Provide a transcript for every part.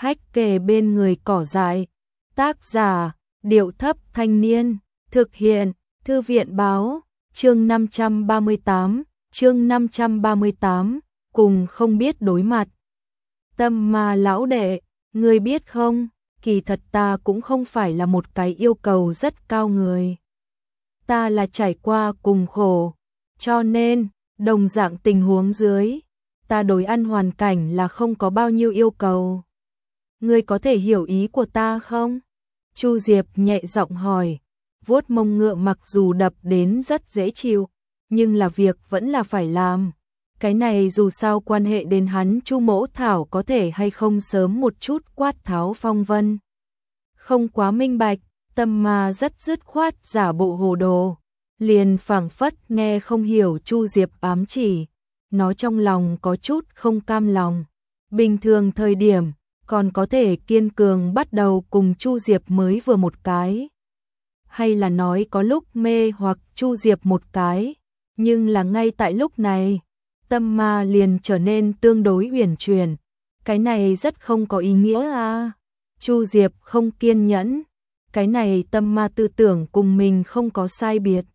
hách kề bên người cỏ dại. Tác giả, Điệu Thấp Thanh Niên. Thực hiện, Thư viện Báo. Chương 538, cùng không biết đối mặt. Tâm Ma lão đệ, ngươi biết không, kỳ thật ta cũng không phải là một cái yêu cầu rất cao người. Ta là trải qua cùng khổ, cho nên, đồng dạng tình huống dưới, ta đối ăn hoàn cảnh là không có bao nhiêu yêu cầu. Ngươi có thể hiểu ý của ta không? Chu Diệp nhẹ giọng hỏi, vuốt mông ngựa mặc dù đập đến rất dễ chịu, nhưng là việc vẫn là phải làm. Cái này dù sao quan hệ đến hắn Chu Mỗ Thảo có thể hay không sớm một chút quát tháo phong vân. Không quá minh bạch, Tâm Ma rất dứt khoát giả bộ hồ đồ, liền phảng phất nghe không hiểu Chu Diệp ám chỉ, nó trong lòng có chút không cam lòng. Bình thường thời điểm, còn có thể kiên cường bắt đầu cùng Chu Diệp mới vừa một cái. Hay là nói có lúc mê hoặc Chu Diệp một cái, nhưng là ngay tại lúc này, Tâm Ma liền trở nên tương đối uyển chuyển. Cái này rất không có ý nghĩa à. Chu Diệp không kiên nhẫn, cái này Tâm Ma tư tưởng cùng mình không có sai biệt.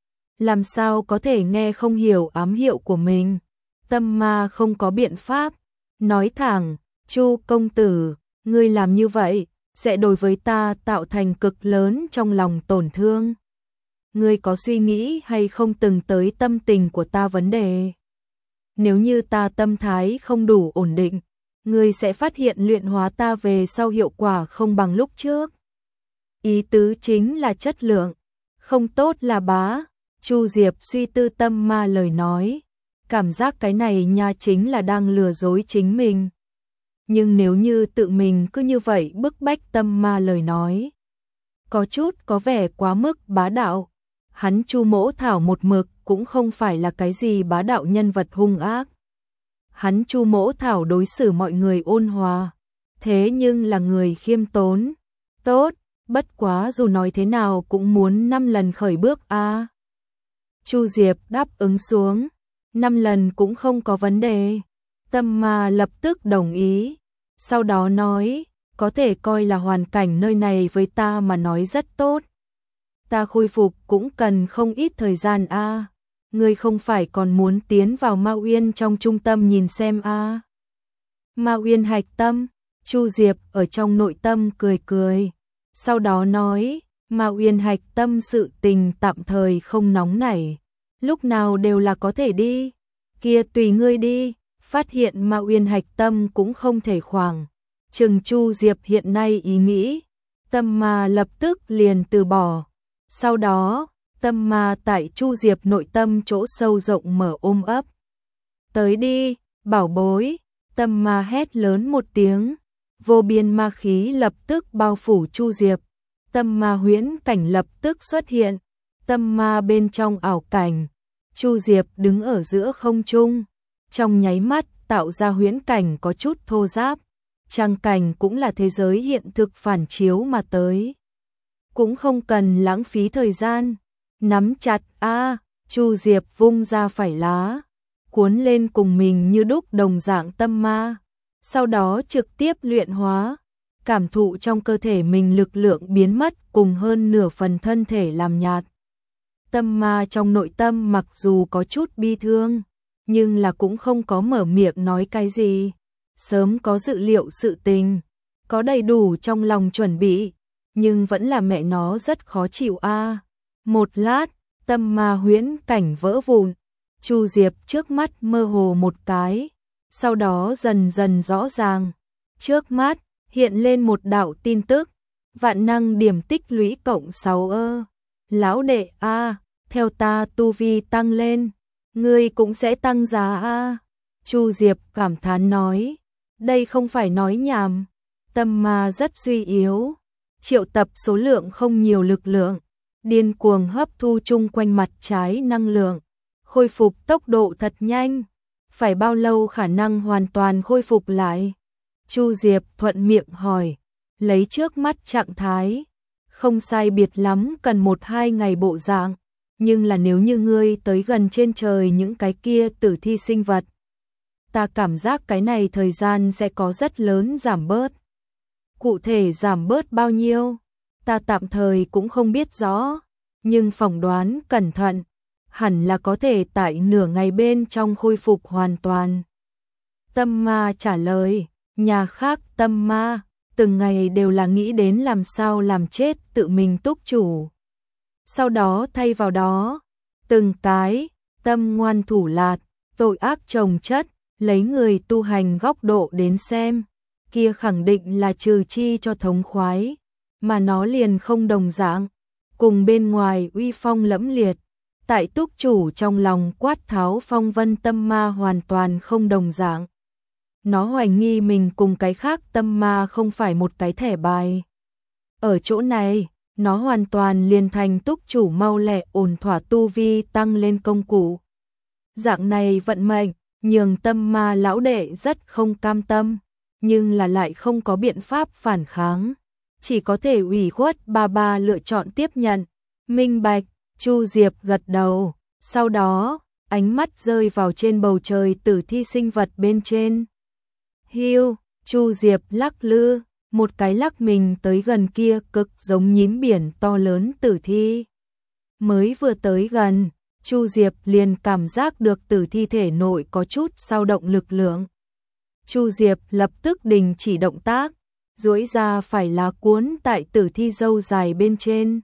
Làm sao có thể nghe không hiểu ám hiệu của mình? Tâm Ma không có biện pháp, nói thẳng, Chu công tử, ngươi làm như vậy, sẽ đối với ta tạo thành cực lớn trong lòng tổn thương. Ngươi có suy nghĩ hay không từng tới tâm tình của ta vấn đề? Nếu như ta tâm thái không đủ ổn định, ngươi sẽ phát hiện luyện hóa ta về sau hiệu quả không bằng lúc trước. Ý tứ chính là chất lượng, không tốt là bá. Chu Diệp suy tư Tâm Ma lời nói, cảm giác cái này nha chính là đang lừa dối chính mình. Nhưng nếu như tự mình cứ như vậy bức bách Tâm Ma lời nói, có chút có vẻ quá mức bá đạo. Hắn Chu Mỗ Thảo một mực cũng không phải là cái gì bá đạo nhân vật hung ác. Hắn Chu Mỗ Thảo đối xử mọi người ôn hòa, thế nhưng là người khiêm tốn. Tốt, bất quá dù nói thế nào cũng muốn 5 lần khởi bước a. Chu Diệp đáp ứng xuống, 5 lần cũng không có vấn đề. Tâm Ma lập tức đồng ý, sau đó nói, có thể coi là hoàn cảnh nơi này với ta mà nói rất tốt. Ta khôi phục cũng cần không ít thời gian a. Ngươi không phải còn muốn tiến vào Ma Uyên trong trung tâm nhìn xem a? Ma Uyên hạch tâm, Chu Diệp ở trong nội tâm cười cười, sau đó nói, Ma Uyên hạch tâm sự tình tạm thời không nóng nảy, lúc nào đều là có thể đi. Kia tùy ngươi đi. Phát hiện Ma Uyên hạch tâm cũng không thể khoảng chừng Chu Diệp hiện nay ý nghĩ, Tâm Ma lập tức liền từ bỏ. Sau đó, Tâm Ma tại Chu Diệp nội tâm chỗ sâu rộng mở ôm ấp. Tới đi, bảo bối. Tâm Ma hét lớn một tiếng, vô biên ma khí lập tức bao phủ Chu Diệp. Tâm Ma huyễn cảnh lập tức xuất hiện, Tâm Ma bên trong ảo cảnh, Chu Diệp đứng ở giữa không trung. Trong nháy mắt tạo ra huyễn cảnh có chút thô ráp, trang cảnh cũng là thế giới hiện thực phản chiếu mà tới. Cũng không cần lãng phí thời gian, nắm chặt a. Chu Diệp vung ra phải lá, cuốn lên cùng mình như đúc đồng dạng Tâm Ma, sau đó trực tiếp luyện hóa, cảm thụ trong cơ thể mình lực lượng biến mất cùng hơn nửa phần thân thể làm nhạt. Tâm Ma trong nội tâm mặc dù có chút bi thương, nhưng là cũng không có mở miệng nói cái gì. Sớm có dự liệu sự tình, có đầy đủ trong lòng chuẩn bị, nhưng vẫn là mẹ nó rất khó chịu a. Một lát, Tâm Ma huyễn cảnh vỡ vụn, Chu Diệp trước mắt mơ hồ một cái, sau đó dần dần rõ ràng. Trước mắt hiện lên một đạo tin tức, vạn năng điểm tích lũy cộng 6 ơ. Lão đệ a, theo ta tu vi tăng lên, ngươi cũng sẽ tăng giá a. Chu Diệp cảm thán nói, đây không phải nói nhảm. Tâm Ma rất suy yếu, triệu tập số lượng không nhiều lực lượng, điên cuồng hấp thu chung quanh mặt trái năng lượng, khôi phục tốc độ thật nhanh. Phải bao lâu khả năng hoàn toàn khôi phục lại? Chu Diệp thuận miệng hỏi, lấy trước mắt trạng thái, không sai biệt lắm cần 1-2 ngày bộ dạng, nhưng là nếu như ngươi tới gần trên trời những cái kia tử thi sinh vật, ta cảm giác cái này thời gian sẽ có rất lớn giảm bớt. Cụ thể giảm bớt bao nhiêu, ta tạm thời cũng không biết rõ, nhưng phỏng đoán cẩn thận, hẳn là có thể tại nửa ngày bên trong khôi phục hoàn toàn. Tâm ma trả lời, nhà khác tâm ma, từng ngày đều là nghĩ đến làm sao làm chết tự mình túc chủ. Sau đó thay vào đó, từng cái, tâm ngoan thủ lạt, tội ác chồng chất, lấy người tu hành góc độ đến xem, kia khẳng định là trừ chi cho thống khoái, mà nó liền không đồng dạng, cùng bên ngoài uy phong lẫm liệt, tại túc chủ trong lòng quát tháo phong vân tâm ma hoàn toàn không đồng dạng. Nó hoài nghi mình cùng cái khác tâm ma không phải một cái thẻ bài. Ở chỗ này, nó hoàn toàn liền thành túc chủ mau lẹ ổn thỏa tu vi tăng lên công cụ. Dạng này vận mệnh, nhường tâm ma lão đệ rất không cam tâm, nhưng là lại không có biện pháp phản kháng. Chỉ có thể ủy khuất ba lựa chọn tiếp nhận. Minh bạch, Chu Diệp gật đầu, sau đó, ánh mắt rơi vào trên bầu trời tử thi sinh vật bên trên. Hiu, Chu Diệp lắc lư, một cái lắc mình tới gần kia cực giống nhím biển to lớn tử thi. Mới vừa tới gần, Chu Diệp liền cảm giác được tử thi thể nội có chút dao động lực lượng. Chu Diệp lập tức đình chỉ động tác, duỗi ra phải lá cuốn tại tử thi râu dài bên trên.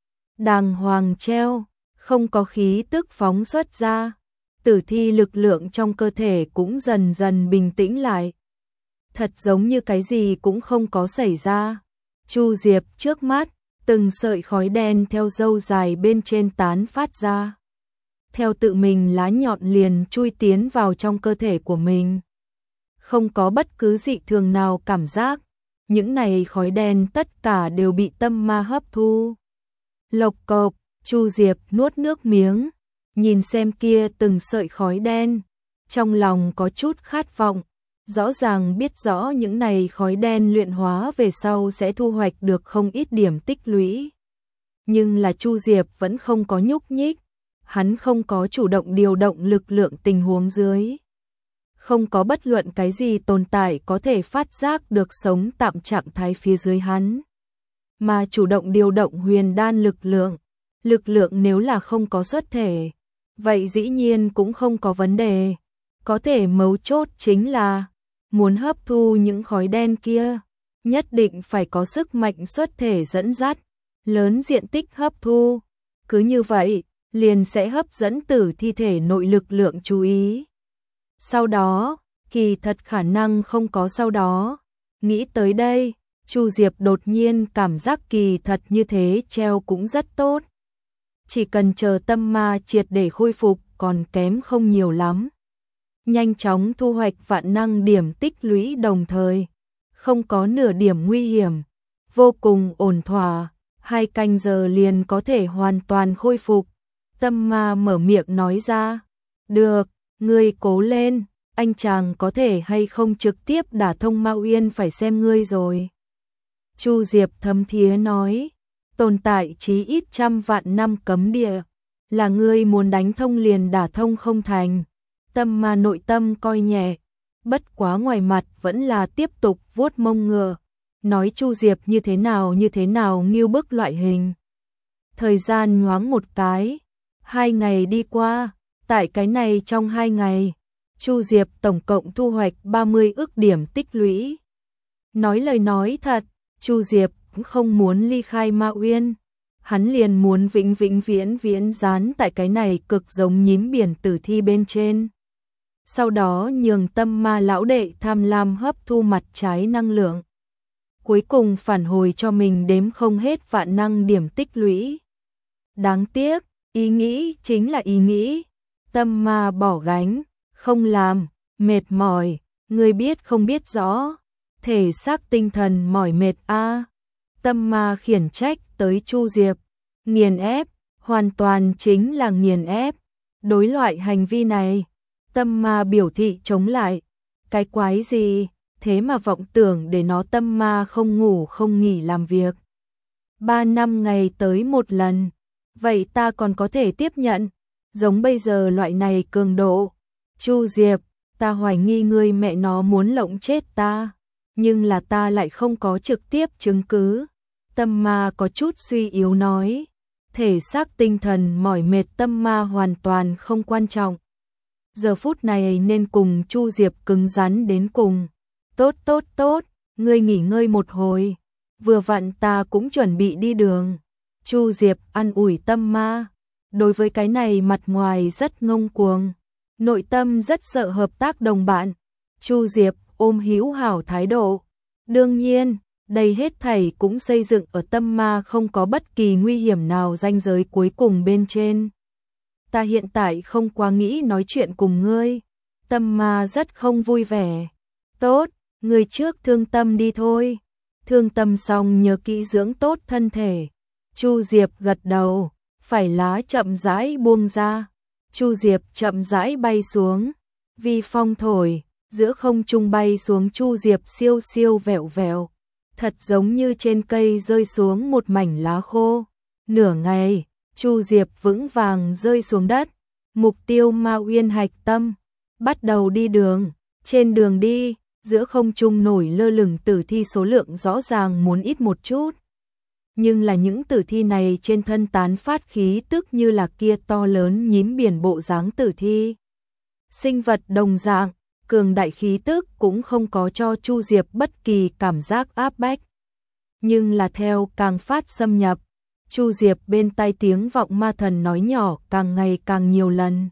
Đàng hoàng treo, không có khí tức phóng xuất ra, tử thi lực lượng trong cơ thể cũng dần dần bình tĩnh lại. Thật giống như cái gì cũng không có xảy ra. Chu Diệp trước mắt, từng sợi khói đen theo râu dài bên trên tán phát ra. Theo tự mình lá nhọn liền chui tiến vào trong cơ thể của mình. Không có bất cứ dị thường nào cảm giác, những này khói đen tất cả đều bị tâm ma hấp thu. Lộc cộc, Chu Diệp nuốt nước miếng, nhìn xem kia từng sợi khói đen, trong lòng có chút khát vọng. Rõ ràng biết rõ những này khói đen luyện hóa về sau sẽ thu hoạch được không ít điểm tích lũy. Nhưng là Chu Diệp vẫn không có nhúc nhích, hắn không có chủ động điều động lực lượng tình huống dưới. Không có bất luận cái gì tồn tại có thể phát giác được sống tạm trạng thái phía dưới hắn. Mà chủ động điều động huyền đan lực lượng nếu là không có xuất thể, vậy dĩ nhiên cũng không có vấn đề. Có thể mấu chốt chính là muốn hấp thu những khói đen kia, nhất định phải có sức mạnh xuất thể dẫn dắt, lớn diện tích hấp thu. Cứ như vậy, liền sẽ hấp dẫn tử thi thể nội lực lượng chú ý. Sau đó, kỳ thật khả năng không có sau đó. Nghĩ tới đây, Chu Diệp đột nhiên cảm giác kỳ thật như thế treo cũng rất tốt. Chỉ cần chờ tâm ma triệt để khôi phục còn kém không nhiều lắm. Nhanh chóng thu hoạch vạn năng điểm tích lũy đồng thời, không có nửa điểm nguy hiểm, vô cùng ổn thỏa, 2 canh giờ liền có thể hoàn toàn khôi phục. Tâm ma mở miệng nói ra, được, ngươi cố lên, anh chàng có thể hay không trực tiếp đả thông Ma Uyên phải xem ngươi rồi. Chu Diệp thấm thía nói, tồn tại chí ít 100 vạn năm cấm địa, là ngươi muốn đánh thông liền đả thông không thành. Tâm ma nội tâm coi nhẹ, bất quá ngoài mặt vẫn là tiếp tục vuốt mông ngựa, nói Chu Diệp như thế nào nghiêu bức loại hình. Thời gian nhoáng một cái, 2 ngày đi qua, tại cái này trong 2 ngày, Chu Diệp tổng cộng thu hoạch 30 ức điểm tích lũy. Nói lời nói thật, Chu Diệp cũng không muốn ly khai Ma Uyên, hắn liền muốn vĩnh viễn dán tại cái này cực giống nhím biển tử thi bên trên. Sau đó nhường tâm ma lão đệ tham lam hấp thu mặt trái năng lượng. Cuối cùng phản hồi cho mình đếm không hết vạn năng điểm tích lũy. Đáng tiếc, ý nghĩ chính là ý nghĩ. Tâm ma bỏ gánh, không làm, mệt mỏi, người biết không biết rõ. Thể xác tinh thần mỏi mệt a. Tâm ma khiển trách tới Chu Diệp. Nghiền ép, hoàn toàn chính là nghiền ép. Đối loại hành vi này, tâm ma biểu thị chống lại. Cái quái gì, thế mà vọng tưởng để nó tâm ma không ngủ không nghỉ làm việc. 3 năm ngày tới một lần, vậy ta còn có thể tiếp nhận, giống bây giờ loại này cường độ. Chu Diệp, ta hoài nghi ngươi mẹ nó muốn lộng chết ta. nhưng là ta lại không có trực tiếp chứng cứ. Tâm ma có chút suy yếu nói, thể xác tinh thần mỏi mệt tâm ma hoàn toàn không quan trọng. Giờ phút này nên cùng Chu Diệp cứng rắn đến cùng. Tốt, ngươi nghỉ ngơi một hồi, vừa vặn ta cũng chuẩn bị đi đường. Chu Diệp an ủi tâm ma, đối với cái này mặt ngoài rất ngông cuồng, nội tâm rất sợ hợp tác đồng bạn. Chu Diệp ôm hữu hảo thái độ. Đương nhiên, đây hết thảy cũng xây dựng ở tâm ma không có bất kỳ nguy hiểm nào ranh giới cuối cùng bên trên. Ta hiện tại không quá nghĩ nói chuyện cùng ngươi. Tâm ma rất không vui vẻ. Tốt, ngươi trước thương tâm đi thôi. Thương tâm xong nhớ kỹ dưỡng tốt thân thể. Chu Diệp gật đầu, phải lá chậm rãi buông ra. Chu Diệp chậm rãi bay xuống, vi phong thổi, giữa không trung bay xuống Chu Diệp siêu siêu vẹo vẹo, thật giống như trên cây rơi xuống một mảnh lá khô. Nửa ngày, Chu Diệp vững vàng rơi xuống đất, mục tiêu Ma Uyên hạch tâm, bắt đầu đi đường. Trên đường đi, giữa không trung nổi lơ lửng tử thi số lượng rõ ràng muốn ít một chút. Nhưng là những tử thi này trên thân tán phát khí tức như là kia to lớn nhím biển bộ dáng tử thi. Sinh vật đồng dạng, cường đại khí tức cũng không có cho Chu Diệp bất kỳ cảm giác áp bách. Nhưng là theo càng phát xâm nhập, Chu Diệp bên tai tiếng vọng ma thần nói nhỏ càng ngày càng nhiều lần.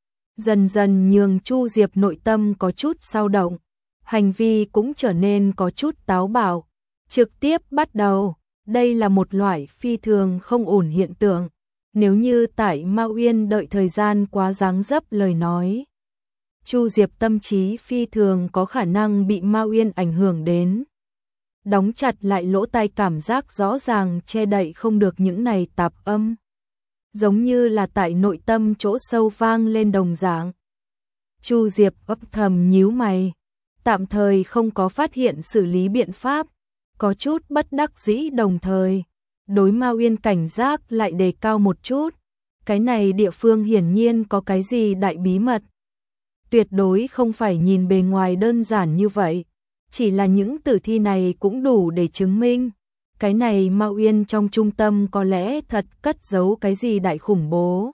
Dần dần nhường Chu Diệp nội tâm có chút dao động, hành vi cũng trở nên có chút táo bạo, trực tiếp bắt đầu. Đây là một loại phi thường không ổn hiện tượng. Nếu như tại Ma Uyên đợi thời gian quá dáng dấp lời nói, Chu Diệp tâm trí phi thường có khả năng bị Ma Uyên ảnh hưởng đến. Đóng chặt lại lỗ tai cảm giác rõ ràng che đậy không được những này tạp âm. Giống như là tại nội tâm chỗ sâu vang lên đồng dạng. Chu Diệp ấp thầm nhíu mày, tạm thời không có phát hiện xử lý biện pháp. Có chút bất đắc dĩ đồng thời, đối Ma Uyên cảnh giác lại đề cao một chút. Cái này địa phương hiển nhiên có cái gì đại bí mật. Tuyệt đối không phải nhìn bề ngoài đơn giản như vậy. Chỉ là những tử thi này cũng đủ để chứng minh. Cái này Ma Uyên trong trung tâm có lẽ thật cất giấu cái gì đại khủng bố.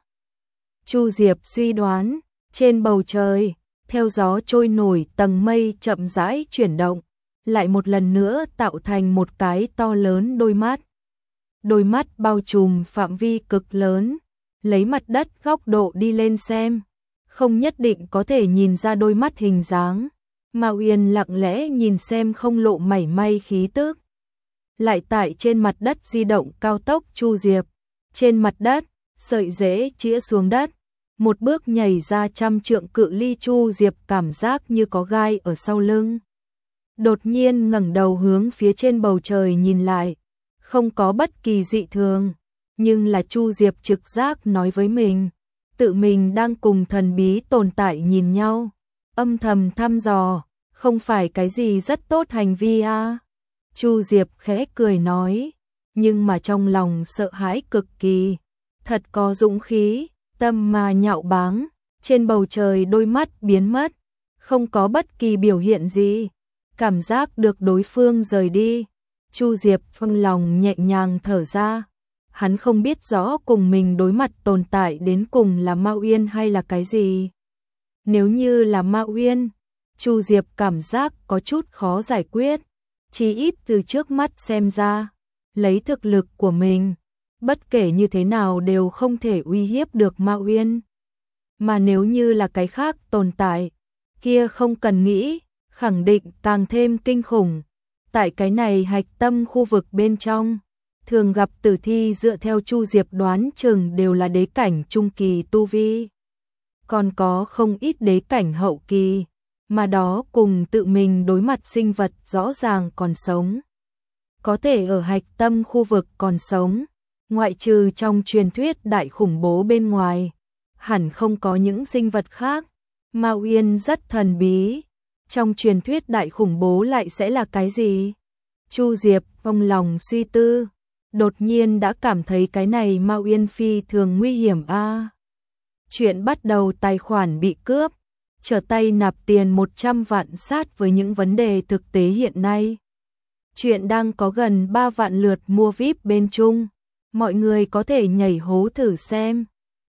Chu Diệp suy đoán, trên bầu trời, theo gió trôi nổi tầng mây chậm rãi chuyển động. Lại một lần nữa tạo thành một cái to lớn đôi mắt. Đôi mắt bao trùm phạm vi cực lớn, lấy mặt đất góc độ đi lên xem, không nhất định có thể nhìn ra đôi mắt hình dáng. Ma Uyên lặng lẽ nhìn xem không lộ mảy may khí tức. Lại tại trên mặt đất di động cao tốc Chu Diệp. Trên mặt đất, sợi rễ chĩa xuống đất. Một bước nhảy ra 100 trượng cự ly Chu Diệp cảm giác như có gai ở sau lưng. Đột nhiên ngẩng đầu hướng phía trên bầu trời nhìn lại, không có bất kỳ dị thường, nhưng là Chu Diệp trực giác nói với mình, tự mình đang cùng thần bí tồn tại nhìn nhau, âm thầm thăm dò, không phải cái gì rất tốt hành vi à. Chu Diệp khẽ cười nói, nhưng mà trong lòng sợ hãi cực kỳ, thật có dũng khí, tâm mà nhạo báng, trên bầu trời đôi mắt biến mất, không có bất kỳ biểu hiện gì. Cảm giác được đối phương rời đi, Chu Diệp trong lòng nhẹ nhàng thở ra. Hắn không biết rõ cùng mình đối mặt tồn tại đến cùng là Ma Uyên hay là cái gì. Nếu như là Ma Uyên, Chu Diệp cảm giác có chút khó giải quyết, chỉ ít từ trước mắt xem ra, lấy thực lực của mình, bất kể như thế nào đều không thể uy hiếp được Ma Uyên. Mà nếu như là cái khác tồn tại, kia không cần nghĩ, khẳng định càng thêm kinh khủng. Tại cái này hạch tâm khu vực bên trong, thường gặp tử thi dựa theo Chu Diệp đoán chừng đều là đế cảnh trung kỳ tu vi. Còn có không ít đế cảnh hậu kỳ, mà đó cùng tự mình đối mặt sinh vật rõ ràng còn sống. Có thể ở hạch tâm khu vực còn sống, ngoại trừ trong truyền thuyết đại khủng bố bên ngoài, hẳn không có những sinh vật khác. Ma Uyên rất thần bí. Trong truyền thuyết đại khủng bố lại sẽ là cái gì? Chu Diệp trong lòng suy tư, đột nhiên đã cảm thấy cái này Ma Uyên phi thường nguy hiểm a. Chuyện bắt đầu tài khoản bị cướp. trở tay nạp tiền 100 vạn sát với những vấn đề thực tế hiện nay. Chuyện đang có gần 3 vạn lượt mua VIP bên Trung. Mọi người có thể nhảy hố thử xem.